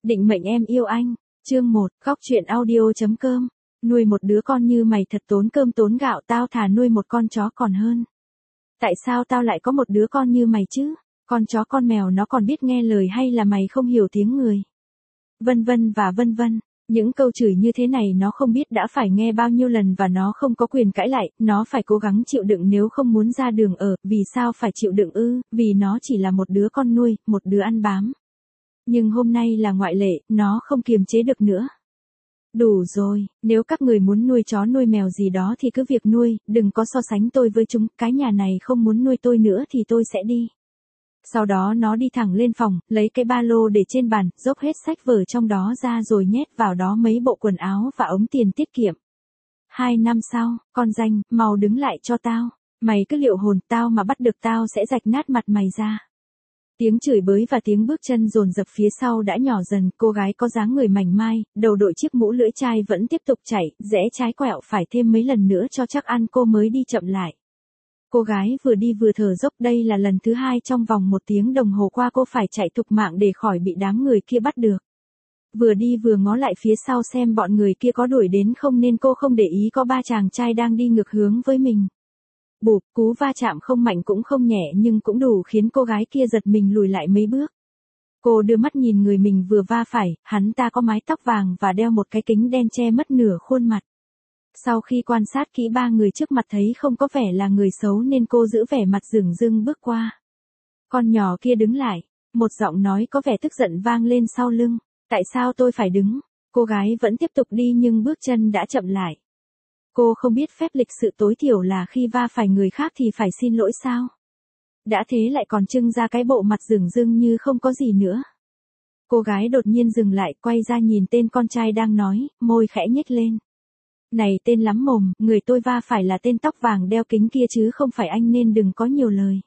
Định mệnh em yêu anh. Chương 1, góc truyện audio.com. Nuôi một đứa con như mày thật tốn cơm tốn gạo, tao thà nuôi một con chó còn hơn. Tại sao tao lại có một đứa con như mày chứ? Con chó con mèo nó còn biết nghe lời hay là mày không hiểu tiếng người? Vân vân và vân vân. Những câu chửi như thế này nó không biết đã phải nghe bao nhiêu lần và nó không có quyền cãi lại, nó phải cố gắng chịu đựng nếu không muốn ra đường ở. Vì sao phải chịu đựng ư? Vì nó chỉ là một đứa con nuôi, một đứa ăn bám. Nhưng hôm nay là ngoại lệ, nó không kiềm chế được nữa. Đủ rồi, nếu các người muốn nuôi chó nuôi mèo gì đó thì cứ việc nuôi, đừng có so sánh tôi với chúng, cái nhà này không muốn nuôi tôi nữa thì tôi sẽ đi. Sau đó nó đi thẳng lên phòng, lấy cái ba lô để trên bàn, dốc hết sách vở trong đó ra rồi nhét vào đó mấy bộ quần áo và ống tiền tiết kiệm. 2 năm sau, con danh, mau đứng lại cho tao. Mày cứ liệu hồn, tao mà bắt được tao sẽ rạch nát mặt mày ra. Tiếng chửi bới và tiếng bước chân dồn dập phía sau đã nhỏ dần, cô gái có dáng người mảnh mai, đầu đội chiếc mũ lưỡi chai vẫn tiếp tục chạy, rẽ trái quẹo phải thêm mấy lần nữa cho chắc ăn cô mới đi chậm lại. Cô gái vừa đi vừa thở dốc, đây là lần thứ 2 trong vòng 1 tiếng đồng hồ qua cô phải chạy thục mạng để khỏi bị đám người kia bắt được. Vừa đi vừa ngó lại phía sau xem bọn người kia có đuổi đến không nên cô không để ý có 3 chàng trai đang đi ngược hướng với mình. Bụp, cú va chạm không mạnh cũng không nhẹ nhưng cũng đủ khiến cô gái kia giật mình lùi lại mấy bước. Cô đưa mắt nhìn người mình vừa va phải, hắn ta có mái tóc vàng và đeo một cái kính đen che mất nửa khuôn mặt. Sau khi quan sát kỹ 3 người trước mặt thấy không có vẻ là người xấu nên cô giữ vẻ mặt dửng dưng bước qua. Con nhỏ kia đứng lại, một giọng nói có vẻ tức giận vang lên sau lưng. Tại sao tôi phải đứng? Cô gái vẫn tiếp tục đi nhưng bước chân đã chậm lại. Cô không biết phép lịch sự tối thiểu là khi va phải người khác thì phải xin lỗi sao? Đã thế lại còn trưng ra cái bộ mặt dửng dưng như không có gì nữa. Cô gái đột nhiên dừng lại, quay ra nhìn tên con trai đang nói, môi khẽ nhếch lên. Này tên lắm mồm, người tôi va phải là tên tóc vàng đeo kính kia chứ không phải anh nên đừng có nhiều lời.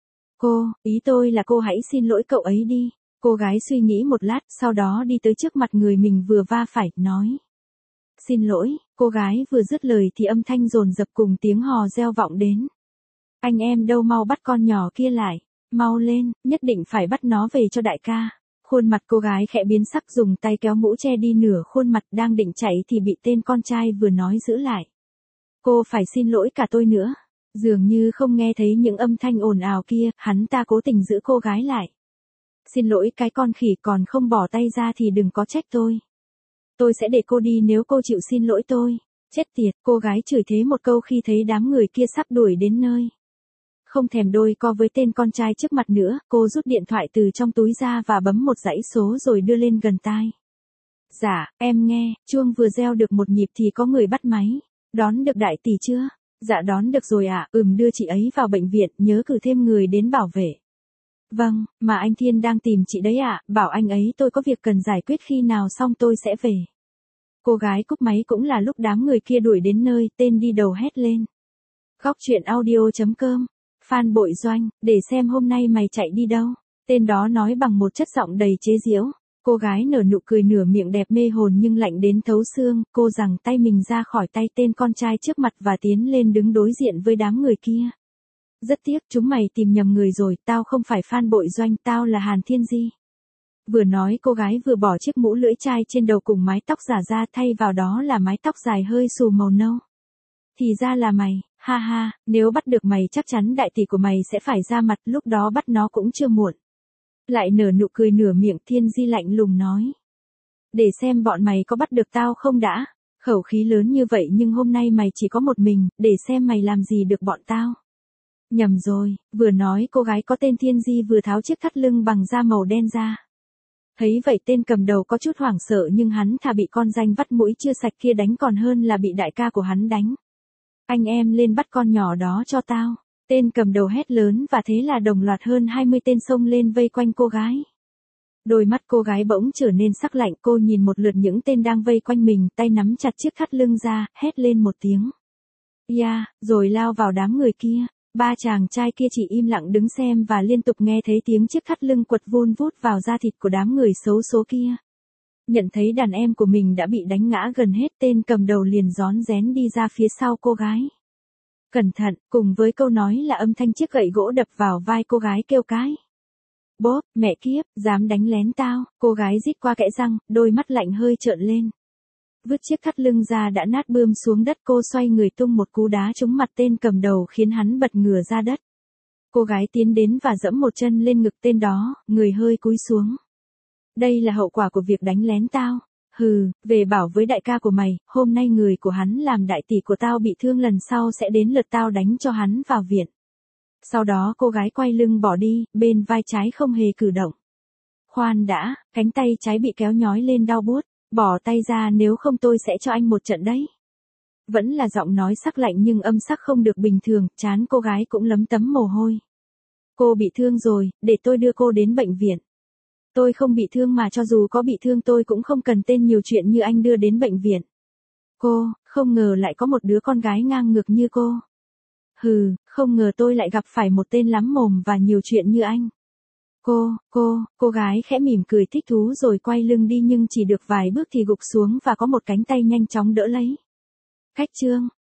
Ý tôi là cô hãy xin lỗi cậu ấy đi. Cô gái suy nghĩ một lát, sau đó đi tới trước mặt người mình vừa va phải, nói. Xin lỗi, cô gái vừa dứt lời thì âm thanh dồn dập cùng tiếng hò reo vọng đến. Anh em đâu, mau bắt con nhỏ kia lại, mau lên, nhất định phải bắt nó về cho đại ca. Khuôn mặt cô gái khẽ biến sắc, dùng tay kéo mũ che đi nửa khuôn mặt, đang định chạy thì bị tên con trai vừa nói giữ lại. Cô phải xin lỗi cả tôi nữa. Dường như không nghe thấy những âm thanh ồn ào kia, hắn ta cố tình giữ cô gái lại. Xin lỗi cái con khỉ, còn không bỏ tay ra thì đừng có trách tôi. Tôi sẽ để cô đi nếu cô chịu xin lỗi tôi. Chết tiệt, cô gái chửi thế một câu khi thấy đám người kia sắp đuổi đến nơi. Không thèm đôi co với tên con trai trước mặt nữa, cô rút điện thoại từ trong túi ra và bấm một dãy số rồi đưa lên gần tai. Dạ, em nghe, chuông vừa reo được một nhịp thì có người bắt máy. Đón được đại tỷ chưa? Dạ đón được rồi ạ, đưa chị ấy vào bệnh viện, nhớ cử thêm người đến bảo vệ. Vâng, mà anh Thiên đang tìm chị đấy ạ, bảo anh ấy tôi có việc cần giải quyết, khi nào xong tôi sẽ về. Cô gái cúp máy cũng là lúc đám người kia đuổi đến nơi, tên đi đầu hét lên. Góc truyện audio.com. Phan Bội Doanh, để xem hôm nay mày chạy đi đâu. Tên đó nói bằng một chất giọng đầy chế giễu. Cô gái nở nụ cười nửa miệng đẹp mê hồn nhưng lạnh đến thấu xương, cô giằng tay mình ra khỏi tay tên con trai trước mặt và tiến lên đứng đối diện với đám người kia. Rất tiếc, chúng mày tìm nhầm người rồi, tao không phải Phan Bội Doanh, tao là Hàn Thiên Di. Vừa nói cô gái vừa bỏ chiếc mũ lưỡi chai trên đầu cùng mái tóc giả ra, thay vào đó là mái tóc dài hơi xù màu nâu. Thì ra là mày, ha ha, nếu bắt được mày chắc chắn đại tỷ của mày sẽ phải ra mặt, lúc đó bắt nó cũng chưa muộn. Lại nở nụ cười nửa miệng, Thiên Di lạnh lùng nói. Để xem bọn mày có bắt được tao không đã. Khẩu khí lớn như vậy nhưng hôm nay mày chỉ có một mình, để xem mày làm gì được bọn tao. Nhầm rồi, vừa nói cô gái có tên Thiên Di vừa tháo chiếc thắt lưng bằng da màu đen ra. Thấy vậy tên cầm đầu có chút hoảng sợ nhưng hắn thà bị con danh vắt mũi chưa sạch kia đánh còn hơn là bị đại ca của hắn đánh. Anh em lên bắt con nhỏ đó cho tao. Tên cầm đầu hét lớn và thế là đồng loạt hơn 20 tên xông lên vây quanh cô gái. Đôi mắt cô gái bỗng trở nên sắc lạnh, cô nhìn một lượt những tên đang vây quanh mình, tay nắm chặt chiếc thắt lưng ra, hét lên một tiếng. Yeah, rồi lao vào đám người kia. 3 chàng trai kia chỉ im lặng đứng xem và liên tục nghe thấy tiếng chiếc thắt lưng quật vun vút vào da thịt của đám người xấu số kia. Nhận thấy đàn em của mình đã bị đánh ngã gần hết, tên cầm đầu liền rón rén đi ra phía sau cô gái. Cẩn thận, cùng với câu nói là âm thanh chiếc gậy gỗ đập vào vai cô gái kêu cái. Bốp, mẹ kiếp, dám đánh lén tao, cô gái rít qua kẽ răng, đôi mắt lạnh hơi trợn lên. Vứt chiếc thắt lưng ra đã nát bươm xuống đất, cô xoay người tung một cú đá trúng mặt tên cầm đầu khiến hắn bật ngửa ra đất. Cô gái tiến đến và giẫm một chân lên ngực tên đó, người hơi cúi xuống. Đây là hậu quả của việc đánh lén tao. Hừ, về bảo với đại ca của mày, hôm nay người của hắn làm đại tỷ của tao bị thương, lần sau sẽ đến lượt tao đánh cho hắn vào viện. Sau đó cô gái quay lưng bỏ đi, bên vai trái không hề cử động. Khoan đã, cánh tay trái bị kéo nhói lên đau buốt, bỏ tay ra nếu không tôi sẽ cho anh một trận đấy. Vẫn là giọng nói sắc lạnh nhưng âm sắc không được bình thường, trán cô gái cũng lấm tấm mồ hôi. Cô bị thương rồi, để tôi đưa cô đến bệnh viện. Tôi không bị thương mà cho dù có bị thương tôi cũng không cần tên nhiều chuyện như anh đưa đến bệnh viện. Cô, không ngờ lại có một đứa con gái ngang ngược như cô. Hừ, không ngờ tôi lại gặp phải một tên lắm mồm và nhiều chuyện như anh. Cô gái khẽ mỉm cười thích thú rồi quay lưng đi nhưng chỉ được vài bước thì gục xuống và có một cánh tay nhanh chóng đỡ lấy. Khách Trương,